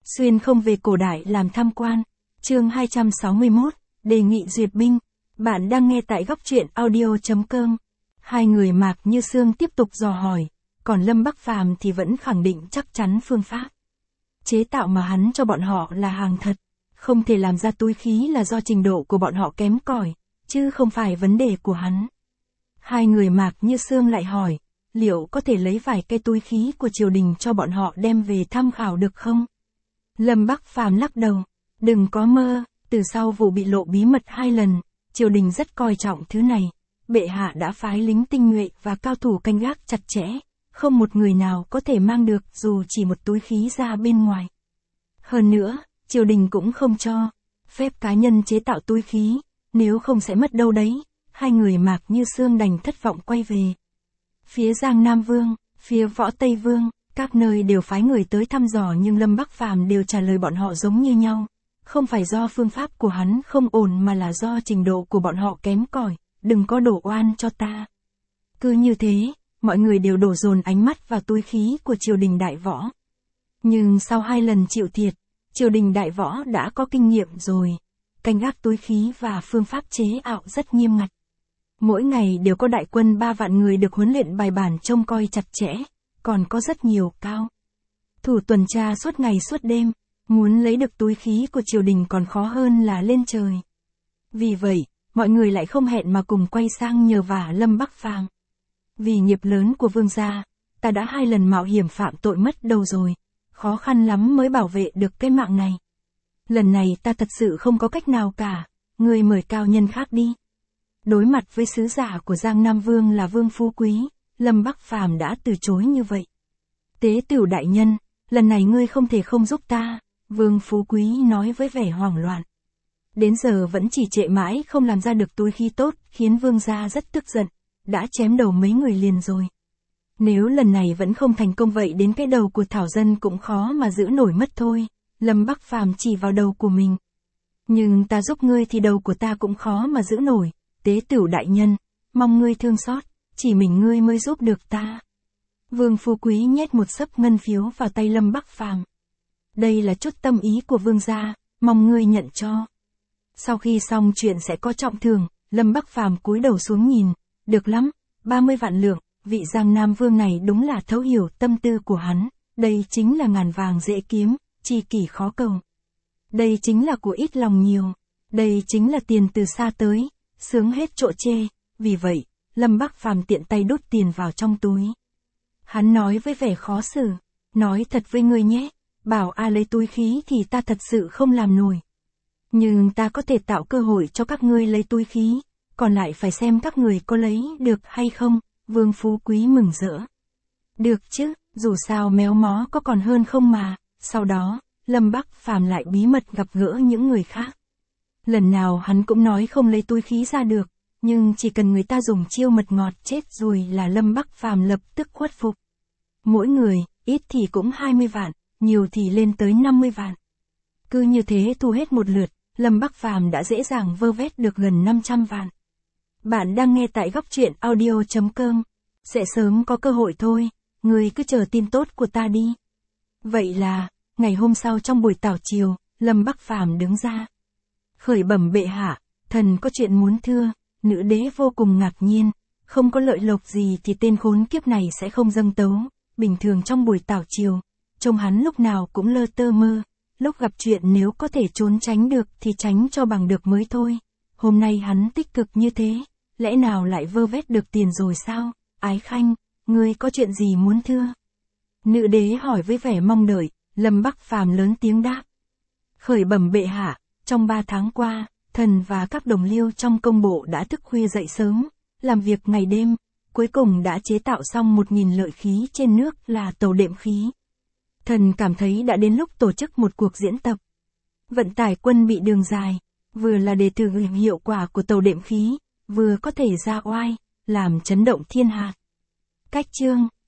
Xuyên không về cổ đại làm tham quan. Chương 261, đề nghị duyệt binh. Bạn đang nghe tại góc truyện audio.com. Hai người Mạc Như Sương tiếp tục dò hỏi, còn Lâm Bắc Phàm thì vẫn khẳng định chắc chắn phương pháp chế tạo mà hắn cho bọn họ là hàng thật, không thể làm ra túi khí là do trình độ của bọn họ kém cỏi, chứ không phải vấn đề của hắn. Hai người Mạc Như Sương lại hỏi, liệu có thể lấy vài cái túi khí của triều đình cho bọn họ đem về tham khảo được không? Lâm Bắc Phàm lắc đầu, đừng có mơ, từ sau vụ bị lộ bí mật 2 lần, triều đình rất coi trọng thứ này, bệ hạ đã phái lính tinh nhuệ và cao thủ canh gác chặt chẽ, không một người nào có thể mang được dù chỉ một túi khí ra bên ngoài. Hơn nữa, triều đình cũng không cho phép cá nhân chế tạo túi khí, nếu không sẽ mất đâu đấy. Hai người Mạc Như Sương đành thất vọng quay về. Phía Giang Nam Vương, phía Võ Tây Vương, các nơi đều phái người tới thăm dò nhưng Lâm Bắc Phàm đều trả lời bọn họ giống như nhau. Không phải do phương pháp của hắn không ổn mà là do trình độ của bọn họ kém cỏi, đừng có đổ oan cho ta. Cứ như thế, mọi người đều đổ dồn ánh mắt vào túi khí của triều đình Đại Võ. Nhưng sau 2 lần chịu thiệt, triều đình Đại Võ đã có kinh nghiệm rồi. Canh gác túi khí và phương pháp chế ảo rất nghiêm ngặt. Mỗi ngày đều có đại quân 3 vạn người được huấn luyện bài bản trông coi chặt chẽ, còn có rất nhiều cao thủ tuần tra suốt ngày suốt đêm, muốn lấy được túi khí của triều đình còn khó hơn là lên trời. Vì vậy, mọi người lại không hẹn mà cùng quay sang nhờ vả Lâm Bắc Phàm. Vì nghiệp lớn của vương gia, ta đã 2 lần mạo hiểm phạm tội mất đầu rồi, khó khăn lắm mới bảo vệ được cái mạng này. Lần này ta thật sự không có cách nào cả, người mời cao nhân khác đi. Đối mặt với sứ giả của Giang Nam Vương là Vương Phú Quý, Lâm Bắc Phàm đã từ chối như vậy. Tế Tửu đại nhân, lần này ngươi không thể không giúp ta, Vương Phú Quý nói với vẻ hoảng loạn. Đến giờ vẫn chỉ trệ mãi không làm ra được túi khí tốt, khiến vương gia rất tức giận, đã chém đầu mấy người liền rồi. Nếu lần này vẫn không thành công vậy đến cái đầu của Thảo Dân cũng khó mà giữ nổi mất thôi. Lâm Bắc Phàm chỉ vào đầu của mình. Nhưng ta giúp ngươi thì đầu của ta cũng khó mà giữ nổi. Tế Tửu đại nhân, mong ngươi thương xót, chỉ mình ngươi mới giúp được ta. Vương Phú Quý nhét một xấp ngân phiếu vào tay Lâm Bắc Phàm. Đây là chút tâm ý của vương gia, mong ngươi nhận cho. Sau khi xong chuyện sẽ có trọng thưởng, Lâm Bắc Phàm cúi đầu xuống nhìn, được lắm, 30 vạn lượng, vị Giang Nam Vương này đúng là thấu hiểu tâm tư của hắn, đây chính là ngàn vàng dễ kiếm, chi kỷ khó cầu. Đây chính là của ít lòng nhiều, đây chính là tiền từ xa tới, sướng hết chỗ chê, vì vậy, Lâm Bắc Phàm tiện tay đút tiền vào trong túi. Hắn nói với vẻ khó xử, nói thật với ngươi nhé, bảo lấy túi khí thì ta thật sự không làm nổi. Nhưng ta có thể tạo cơ hội cho các ngươi lấy túi khí, còn lại phải xem các người có lấy được hay không. Vương Phú Quý mừng rỡ. Được chứ, dù sao méo mó có còn hơn không mà. Sau đó, Lâm Bắc Phàm lại bí mật gặp gỡ những người khác. Lần nào hắn cũng nói không lấy túi khí ra được, nhưng chỉ cần người ta dùng chiêu mật ngọt chết rồi là Lâm Bắc Phàm lập tức khuất phục. Mỗi người, ít thì cũng 20 vạn, nhiều thì lên tới 50 vạn. Cứ như thế thu hết một lượt, Lâm Bắc Phàm đã dễ dàng vơ vét được gần 500 vạn. Bạn đang nghe tại góc truyện audio.com. Sẽ sớm có cơ hội thôi, ngươi cứ chờ tin tốt của ta đi. Vậy là, ngày hôm sau trong buổi tảo chiều, Lâm Bắc Phàm đứng ra. Khởi bẩm bệ hạ, thần có chuyện muốn thưa. Nữ đế vô cùng ngạc nhiên, không có lợi lộc gì thì tên khốn kiếp này sẽ không dâng tấu. Bình thường trong buổi tảo chiều, trông hắn lúc nào cũng lơ tơ mơ, lúc gặp chuyện nếu có thể trốn tránh được thì tránh cho bằng được mới thôi. Hôm nay hắn tích cực như thế, lẽ nào lại vơ vét được tiền rồi sao? Ái Khanh, ngươi có chuyện gì muốn thưa? Nữ đế hỏi với vẻ mong đợi, Lâm Bắc Phàm lớn tiếng đáp. Khởi bẩm bệ hạ, trong 3 tháng qua, thần và các đồng liêu trong công bộ đã thức khuya dậy sớm, làm việc ngày đêm, cuối cùng đã chế tạo xong 1000 lợi khí trên nước là tàu đệm khí. Thần cảm thấy đã đến lúc tổ chức một cuộc diễn tập. Vận tải quân bị đường dài, vừa là để thử nghiệm hiệu quả của tàu đệm khí, vừa có thể ra oai, làm chấn động thiên hạ. Cách chương